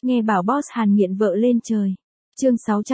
Nghe bảo boss Hàn nghiện vợ lên trời. Chương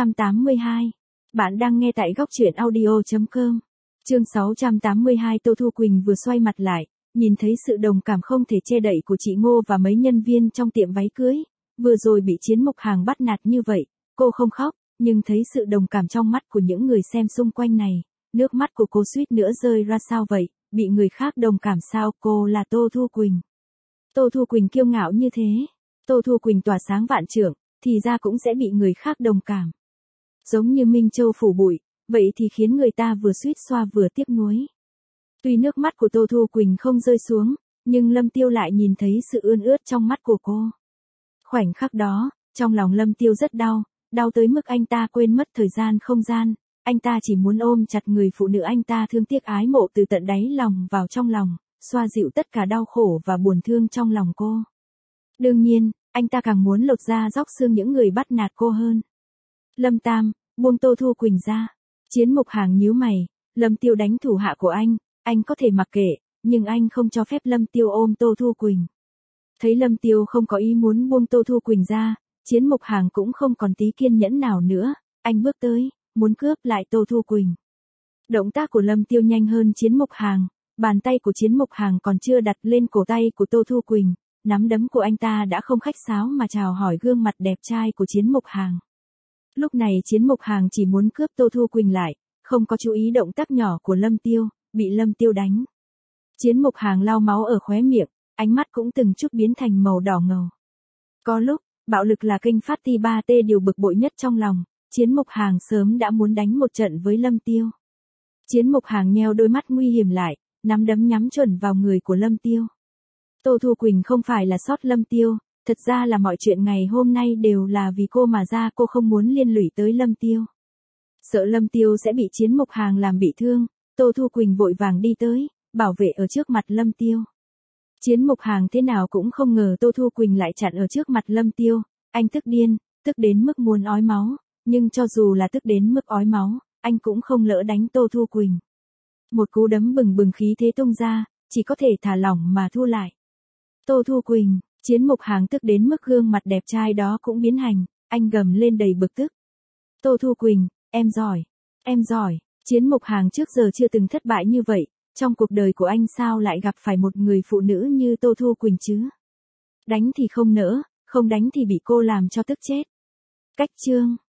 682. Bạn đang nghe tại góc truyện audio.com. Chương 682. Tô Thu Quỳnh vừa xoay mặt lại, nhìn thấy sự đồng cảm không thể che đậy của chị Ngô và mấy nhân viên trong tiệm váy cưới. Vừa rồi bị Chiến Mục Hàng bắt nạt như vậy, cô không khóc, nhưng thấy sự đồng cảm trong mắt của những người xem xung quanh này. Nước mắt của cô suýt nữa rơi ra. Sao vậy, bị người khác đồng cảm sao? Cô là Tô Thu Quỳnh. Tô Thu Quỳnh kiêu ngạo như thế. Tô Thu Quỳnh tỏa sáng vạn trượng, thì ra cũng sẽ bị người khác đồng cảm. Giống như Minh Châu phủ bụi, vậy thì khiến người ta vừa suýt xoa vừa tiếc nuối. Tuy nước mắt của Tô Thu Quỳnh không rơi xuống, nhưng Lâm Tiêu lại nhìn thấy sự ươn ướt trong mắt của cô. Khoảnh khắc đó, trong lòng Lâm Tiêu rất đau, đau tới mức anh ta quên mất thời gian không gian. Anh ta chỉ muốn ôm chặt người phụ nữ anh ta thương tiếc ái mộ từ tận đáy lòng vào trong lòng, xoa dịu tất cả đau khổ và buồn thương trong lòng cô. Đương nhiên, anh ta càng muốn lột da róc xương những người bắt nạt cô hơn. Lâm Tam, buông Tô Thu Quỳnh ra. Chiến Mục Hàng nhíu mày, Lâm Tiêu đánh thủ hạ của anh có thể mặc kệ, nhưng anh không cho phép Lâm Tiêu ôm Tô Thu Quỳnh. Thấy Lâm Tiêu không có ý muốn buông Tô Thu Quỳnh ra, Chiến Mục Hàng cũng không còn tí kiên nhẫn nào nữa, anh bước tới, muốn cướp lại Tô Thu Quỳnh. Động tác của Lâm Tiêu nhanh hơn Chiến Mục Hàng, bàn tay của Chiến Mục Hàng còn chưa đặt lên cổ tay của Tô Thu Quỳnh, nắm đấm của anh ta đã không khách sáo mà chào hỏi gương mặt đẹp trai của Chiến Mục Hàng. Lúc này Chiến Mục Hàng chỉ muốn cướp Tô Thu Quỳnh lại, không có chú ý động tác nhỏ của Lâm Tiêu, bị Lâm Tiêu đánh. Chiến Mục Hàng lau máu ở khóe miệng, ánh mắt cũng từng chút biến thành màu đỏ ngầu. Có lúc, bạo lực là kênh phát ti 3T điều bực bội nhất trong lòng, Chiến Mục Hàng sớm đã muốn đánh một trận với Lâm Tiêu. Chiến Mục Hàng nheo đôi mắt nguy hiểm lại, nắm đấm nhắm chuẩn vào người của Lâm Tiêu. Tô Thu Quỳnh không phải là sót Lâm Tiêu, thật ra là mọi chuyện ngày hôm nay đều là vì cô mà ra. Cô không muốn liên lụy tới Lâm Tiêu. Sợ Lâm Tiêu sẽ bị Chiến Mục Hàng làm bị thương, Tô Thu Quỳnh vội vàng đi tới, bảo vệ ở trước mặt Lâm Tiêu. Chiến Mục Hàng thế nào cũng không ngờ Tô Thu Quỳnh lại chặn ở trước mặt Lâm Tiêu, anh tức điên, tức đến mức muốn ói máu, nhưng cho dù là tức đến mức ói máu, anh cũng không lỡ đánh Tô Thu Quỳnh. Một cú đấm bừng bừng khí thế tung ra, chỉ có thể thả lỏng mà thu lại. Tô Thu Quỳnh, Chiến Mục Hàng tức đến mức gương mặt đẹp trai đó cũng biến hình, anh gầm lên đầy bực tức. Tô Thu Quỳnh, em giỏi, em giỏi. Chiến Mục Hàng trước giờ chưa từng thất bại như vậy, trong cuộc đời của anh sao lại gặp phải một người phụ nữ như Tô Thu Quỳnh chứ? Đánh thì không nỡ, không đánh thì bị cô làm cho tức chết. Cách chương